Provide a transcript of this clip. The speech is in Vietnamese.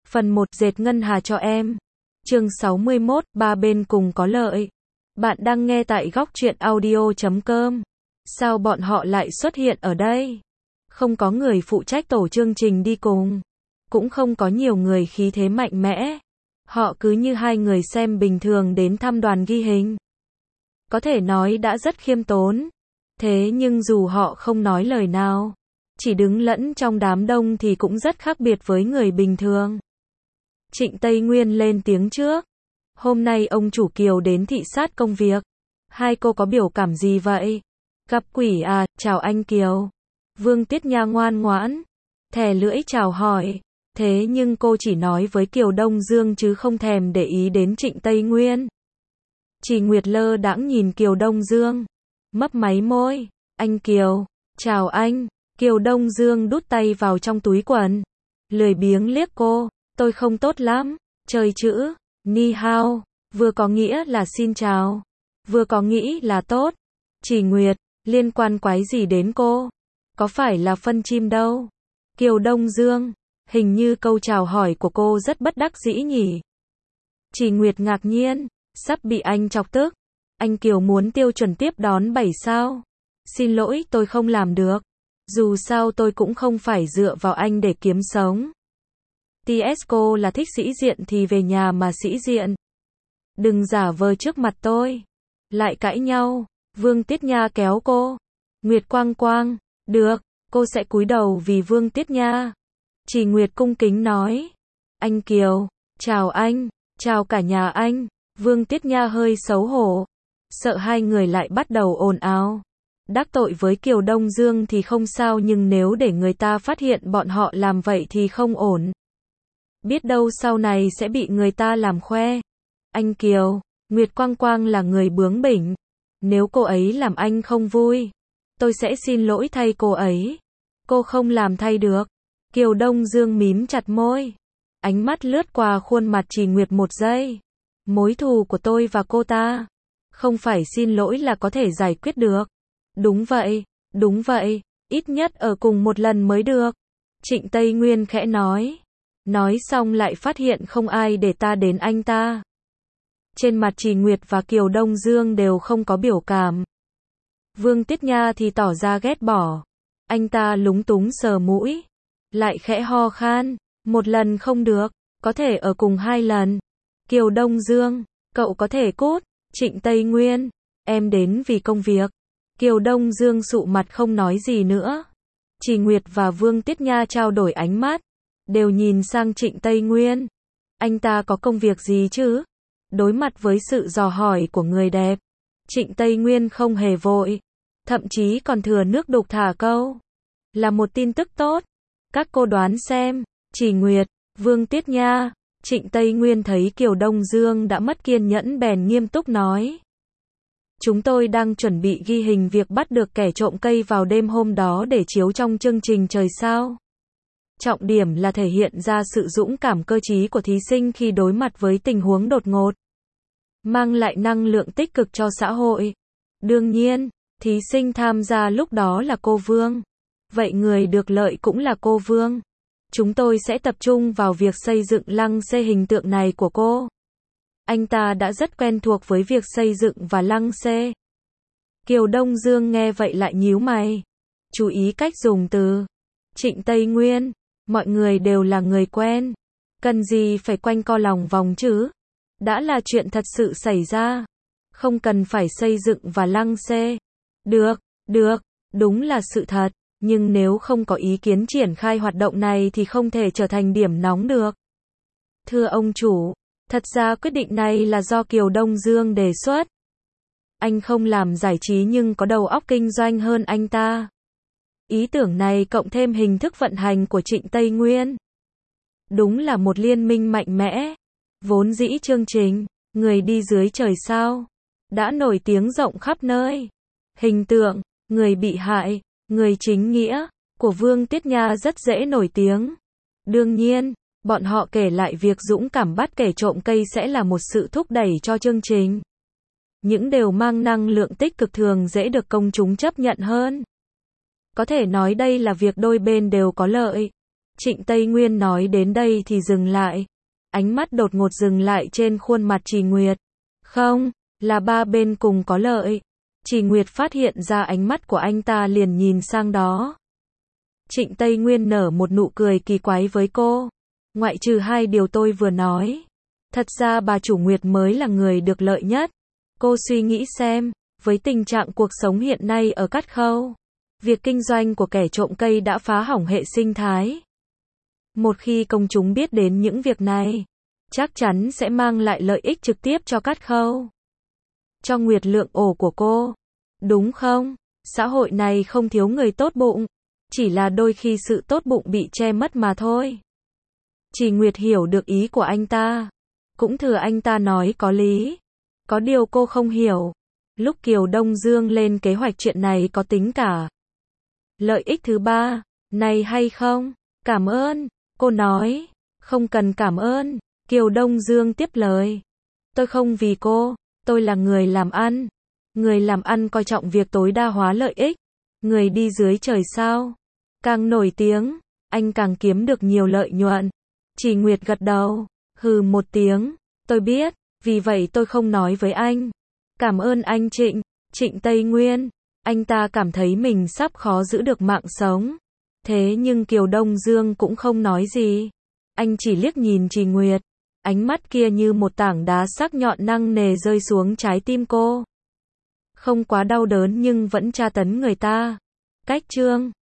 Phần 1 dệt ngân hà cho em. Chương 61, ba bên cùng có lợi. Bạn đang nghe tại góc truyện audio.com. Sao bọn họ lại xuất hiện ở đây? Không có người phụ trách tổ chương trình đi cùng. Cũng không có nhiều người khí thế mạnh mẽ. Họ cứ như hai người xem bình thường đến thăm đoàn ghi hình. Có thể nói đã rất khiêm tốn. Thế nhưng dù họ không nói lời nào, chỉ đứng lẫn trong đám đông thì cũng rất khác biệt với người bình thường. Trịnh Tây Nguyên lên tiếng trước. Hôm nay ông chủ Kiều đến thị sát công việc. Hai cô có biểu cảm gì vậy? Gặp quỷ à, chào anh Kiều. Vương Tiết Nha ngoan ngoãn, thè lưỡi chào hỏi. Thế nhưng cô chỉ nói với Kiều Đông Dương chứ không thèm để ý đến Trịnh Tây Nguyên. Chỉ Nguyệt lơ đãng nhìn Kiều Đông Dương, mấp máy môi. Anh Kiều, chào anh. Kiều Đông Dương đút tay vào trong túi quần, lười biếng liếc cô. Tôi không tốt lắm. Chơi chữ ni hao vừa có nghĩa là xin chào, vừa có nghĩ là tốt. Chỉ Nguyệt, liên quan quái gì đến cô? Có phải là phân chim đâu. Kiều Đông Dương, hình như câu chào hỏi của cô rất bất đắc dĩ nhỉ. Chỉ Nguyệt ngạc nhiên, sắp bị anh chọc tức. Anh Kiều muốn tiêu chuẩn tiếp đón 7 sao. Xin lỗi, tôi không làm được. Dù sao tôi cũng không phải dựa vào anh để kiếm sống. Tiesco là thích sĩ diện thì về nhà mà sĩ diện. Đừng giả vờ trước mặt tôi. Lại cãi nhau. Vương Tiết Nha kéo cô. Nguyệt Quang Quang, được, cô sẽ cúi đầu vì Vương Tiết Nha. Chỉ Nguyệt cung kính nói. Anh Kiều, chào anh, chào cả nhà anh. Vương Tiết Nha hơi xấu hổ, sợ hai người lại bắt đầu ồn ào. Đắc tội với Kiều Đông Dương thì không sao, nhưng nếu để người ta phát hiện bọn họ làm vậy thì không ổn. Biết đâu sau này sẽ bị người ta làm khoe. Anh Kiều, Nguyệt Quang Quang là người bướng bỉnh. Nếu cô ấy làm anh không vui, tôi sẽ xin lỗi thay cô ấy. Cô không làm thay được. Kiều Đông Dương mím chặt môi. Ánh mắt lướt qua khuôn mặt Chỉ Nguyệt một giây. Mối thù của tôi và cô ta, không phải xin lỗi là có thể giải quyết được. Đúng vậy, ít nhất ở cùng một lần mới được. Trịnh Tây Nguyên khẽ nói. Nói xong lại phát hiện không ai để ta đến anh ta. Trên mặt Chỉ Nguyệt và Kiều Đông Dương đều không có biểu cảm. Vương Tiết Nha thì tỏ ra ghét bỏ. Anh ta lúng túng sờ mũi, lại khẽ ho khan. Một lần không được, có thể ở cùng 2 lần. Kiều Đông Dương, cậu có thể cút. Trịnh Tây Nguyên, em đến vì công việc. Kiều Đông Dương sụ mặt không nói gì nữa. Chỉ Nguyệt và Vương Tiết Nha trao đổi ánh mắt, đều nhìn sang Trịnh Tây Nguyên. Anh ta có công việc gì chứ? Đối mặt với sự dò hỏi của người đẹp, Trịnh Tây Nguyên không hề vội, thậm chí còn thừa nước đục thả câu. Là một tin tức tốt. Các cô đoán xem. Chỉ Nguyệt, Vương Tiết Nha. Trịnh Tây Nguyên thấy Kiều Đông Dương đã mất kiên nhẫn bèn nghiêm túc nói. Chúng tôi đang chuẩn bị ghi hình việc bắt được kẻ trộm cây vào đêm hôm đó để chiếu trong chương trình Trời Sao. Trọng điểm là thể hiện ra sự dũng cảm cơ trí của thí sinh khi đối mặt với tình huống đột ngột, mang lại năng lượng tích cực cho xã hội. Đương nhiên, thí sinh tham gia lúc đó là cô Vương. Vậy người được lợi cũng là cô Vương. Chúng tôi sẽ tập trung vào việc xây dựng lăng xê hình tượng này của cô. Anh ta đã rất quen thuộc với việc xây dựng và lăng xê. Kiều Đông Dương nghe vậy lại nhíu mày. Chú ý cách dùng từ. Trịnh Tây Nguyên, mọi người đều là người quen. Cần gì phải quanh co lòng vòng chứ? Đã là chuyện thật sự xảy ra. Không cần phải xây dựng và lăng xê. Được, đúng là sự thật. Nhưng nếu không có ý kiến triển khai hoạt động này thì không thể trở thành điểm nóng được. Thưa ông chủ, thật ra quyết định này là do Kiều Đông Dương đề xuất. Anh không làm giải trí nhưng có đầu óc kinh doanh hơn anh ta. Ý tưởng này cộng thêm hình thức vận hành của Trịnh Tây Nguyên, đúng là một liên minh mạnh mẽ. Vốn dĩ chương trình Người đi dưới trời sao đã nổi tiếng rộng khắp nơi. Hình tượng người bị hại, người chính nghĩa của Vương Tiết Nha rất dễ nổi tiếng. Đương nhiên, bọn họ kể lại việc dũng cảm bắt kẻ trộm cây sẽ là một sự thúc đẩy cho chương trình. Những đều mang năng lượng tích cực thường dễ được công chúng chấp nhận hơn. Có thể nói đây là việc đôi bên đều có lợi. Trịnh Tây Nguyên nói đến đây thì dừng lại. Ánh mắt đột ngột dừng lại trên khuôn mặt Trì Nguyệt. Không, là ba bên cùng có lợi. Trì Nguyệt phát hiện ra ánh mắt của anh ta liền nhìn sang đó. Trịnh Tây Nguyên nở một nụ cười kỳ quái với cô. Ngoại trừ hai điều tôi vừa nói. Thật ra bà chủ Nguyệt mới là người được lợi nhất. Cô suy nghĩ xem, với tình trạng cuộc sống hiện nay ở Cát Khâu, việc kinh doanh của kẻ trộm cây đã phá hỏng hệ sinh thái. Một khi công chúng biết đến những việc này, chắc chắn sẽ mang lại lợi ích trực tiếp cho Cát Khâu. Cho Nguyệt Lượng ổ của cô. Đúng không? Xã hội này không thiếu người tốt bụng. Chỉ là đôi khi sự tốt bụng bị che mất mà thôi. Trì Nguyệt hiểu được ý của anh ta. Cũng thừa anh ta nói có lý. Có điều cô không hiểu. Lúc Kiều Đông Dương lên kế hoạch chuyện này có tính cả lợi ích thứ ba này hay không? Cảm ơn. Cô nói. Không cần cảm ơn. Kiều Đông Dương tiếp lời. Tôi không vì cô. Tôi là người làm ăn. Người làm ăn coi trọng việc tối đa hóa lợi ích. Người đi dưới trời sao? Càng nổi tiếng, anh càng kiếm được nhiều lợi nhuận. Trì Nguyệt gật đầu. Hừ một tiếng. Tôi biết. Vì vậy tôi không nói với anh. Cảm ơn anh Trịnh. Trịnh Tây Nguyên. Anh ta cảm thấy mình sắp khó giữ được mạng sống. Thế nhưng Kiều Đông Dương cũng không nói gì. Anh chỉ liếc nhìn Trì Nguyệt. Ánh mắt kia như một tảng đá sắc nhọn nặng nề rơi xuống trái tim cô. Không quá đau đớn nhưng vẫn tra tấn người ta. Cách chương